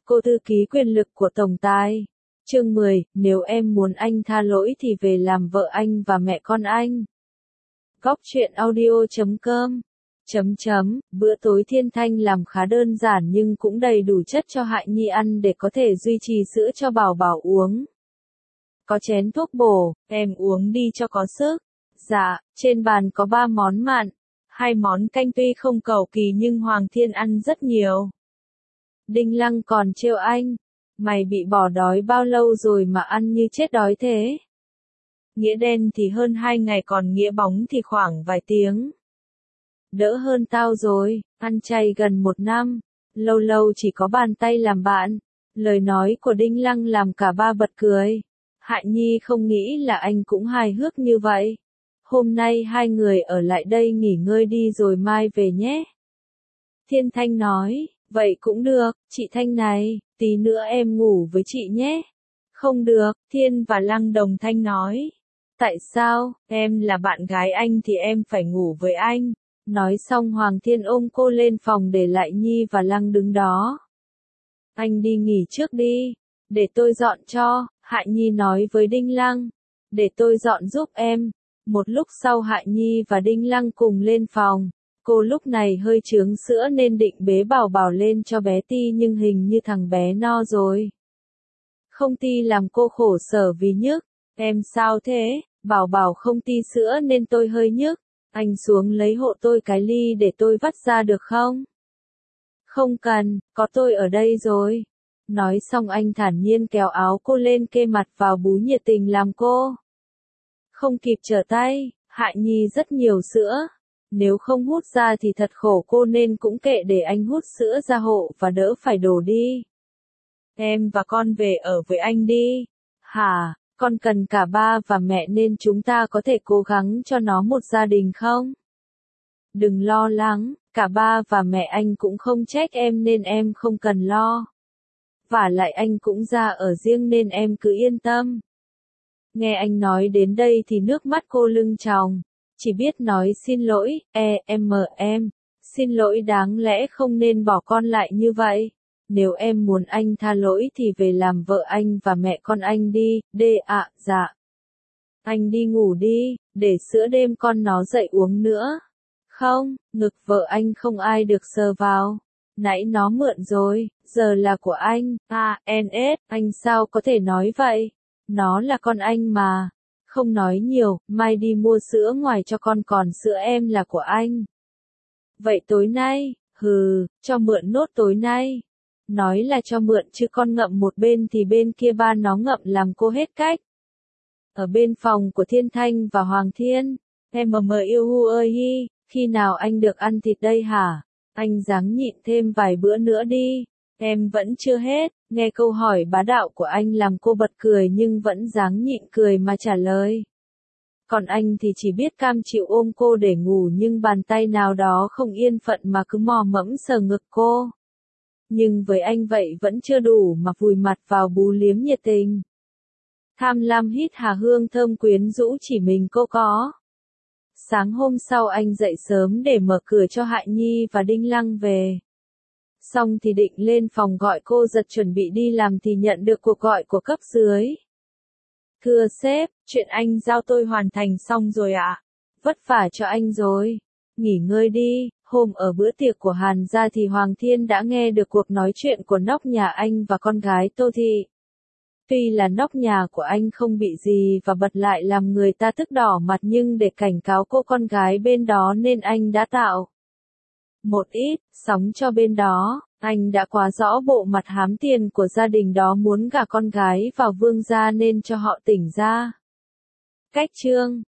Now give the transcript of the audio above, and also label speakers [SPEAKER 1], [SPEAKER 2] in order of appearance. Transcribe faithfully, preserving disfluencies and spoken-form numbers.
[SPEAKER 1] Cô thư ký quyền lực của tổng tài. Chương mười, nếu em muốn anh tha lỗi thì về làm vợ anh và mẹ con anh. Góc truyện audio chấm com. Chấm chấm, bữa tối Thiên Thanh làm khá đơn giản nhưng cũng đầy đủ chất cho Hại Nhi ăn để có thể duy trì sữa cho Bảo Bảo uống. Có chén thuốc bổ, em uống đi cho có sức. Dạ, trên bàn có ba món mặn, hai món canh tuy không cầu kỳ nhưng Hoàng Thiên ăn rất nhiều. Đinh Lăng còn trêu anh, mày bị bỏ đói bao lâu rồi mà ăn như chết đói thế? Nghĩa đen thì hơn hai ngày còn nghĩa bóng thì khoảng vài tiếng. Đỡ hơn tao rồi, ăn chay gần một năm, lâu lâu chỉ có bàn tay làm bạn. Lời nói của Đinh Lăng làm cả ba bật cười. Hại Nhi không nghĩ là anh cũng hài hước như vậy. Hôm nay hai người ở lại đây nghỉ ngơi đi rồi mai về nhé. Thiên Thanh nói, vậy cũng được, chị Thanh này, tí nữa em ngủ với chị nhé. Không được, Thiên và Lăng đồng thanh nói. Tại sao, em là bạn gái anh thì em phải ngủ với anh. Nói xong Hoàng Thiên ôm cô lên phòng để lại Nhi và Lăng đứng đó. Anh đi nghỉ trước đi, để tôi dọn cho, Hại Nhi nói với Đinh Lăng. Để tôi dọn giúp em. Một lúc sau Hại Nhi và Đinh Lăng cùng lên phòng. Cô lúc này hơi chướng sữa nên định bế Bảo Bảo lên cho bé Ti nhưng hình như thằng bé no rồi. Không Ti làm cô khổ sở vì nhức. Em sao thế? Bảo Bảo không ti sữa nên tôi hơi nhức. Anh xuống lấy hộ tôi cái ly để tôi vắt ra được không? Không cần, có tôi ở đây rồi. Nói xong anh thản nhiên kéo áo cô lên kê mặt vào bú nhiệt tình làm cô. Không kịp trở tay, Hại Nhi rất nhiều sữa. Nếu không hút ra thì thật khổ cô nên cũng kệ để anh hút sữa ra hộ và đỡ phải đổ đi. Em và con về ở với anh đi. Hả, con cần cả ba và mẹ nên chúng ta có thể cố gắng cho nó một gia đình không? Đừng lo lắng, cả ba và mẹ anh cũng không trách em nên em không cần lo. Vả lại anh cũng ra ở riêng nên em cứ yên tâm. Nghe anh nói đến đây thì nước mắt cô lưng tròng. Chỉ biết nói xin lỗi, e, em mờ em, xin lỗi đáng lẽ không nên bỏ con lại như vậy. Nếu em muốn anh tha lỗi thì về làm vợ anh và mẹ con anh đi, đê ạ, à, dạ. Anh đi ngủ đi, để sữa đêm con nó dậy uống nữa. Không, ngực vợ anh không ai được sờ vào. Nãy nó mượn rồi, giờ là của anh, à, en ét, anh sao có thể nói vậy? Nó là con anh mà. Không nói nhiều, mai đi mua sữa ngoài cho con còn sữa em là của anh. Vậy tối nay, hừ, cho mượn nốt tối nay. Nói là cho mượn chứ con ngậm một bên thì bên kia ba nó ngậm làm cô hết cách. Ở bên phòng của Thiên Thanh và Hoàng Thiên, em mờ mờ yêu hu ơi hi, khi nào anh được ăn thịt đây hả? Anh ráng nhịn thêm vài bữa nữa đi. Em vẫn chưa hết, nghe câu hỏi bá đạo của anh làm cô bật cười nhưng vẫn ráng nhịn cười mà trả lời. Còn anh thì chỉ biết cam chịu ôm cô để ngủ nhưng bàn tay nào đó không yên phận mà cứ mò mẫm sờ ngực cô. Nhưng với anh vậy vẫn chưa đủ mà vùi mặt vào bú liếm nhiệt tình. Tham lam hít hà hương thơm quyến rũ chỉ mình cô có. Sáng hôm sau anh dậy sớm để mở cửa cho Hại Nhi và Đinh Lăng về. Xong thì định lên phòng gọi cô giật chuẩn bị đi làm thì nhận được cuộc gọi của cấp dưới. Thưa sếp, chuyện anh giao tôi hoàn thành xong rồi ạ. À? Vất vả cho anh rồi. Nghỉ ngơi đi, hôm ở bữa tiệc của Hàn gia thì Hoàng Thiên đã nghe được cuộc nói chuyện của nóc nhà anh và con gái Tô Thị. Tuy là nóc nhà của anh không bị gì và bật lại làm người ta tức đỏ mặt nhưng để cảnh cáo cô con gái bên đó nên anh đã tạo một ít sóng cho bên đó. Anh đã quá rõ bộ mặt hám tiền của gia đình đó muốn gả con gái vào Vương gia nên cho họ tỉnh ra. Cách chương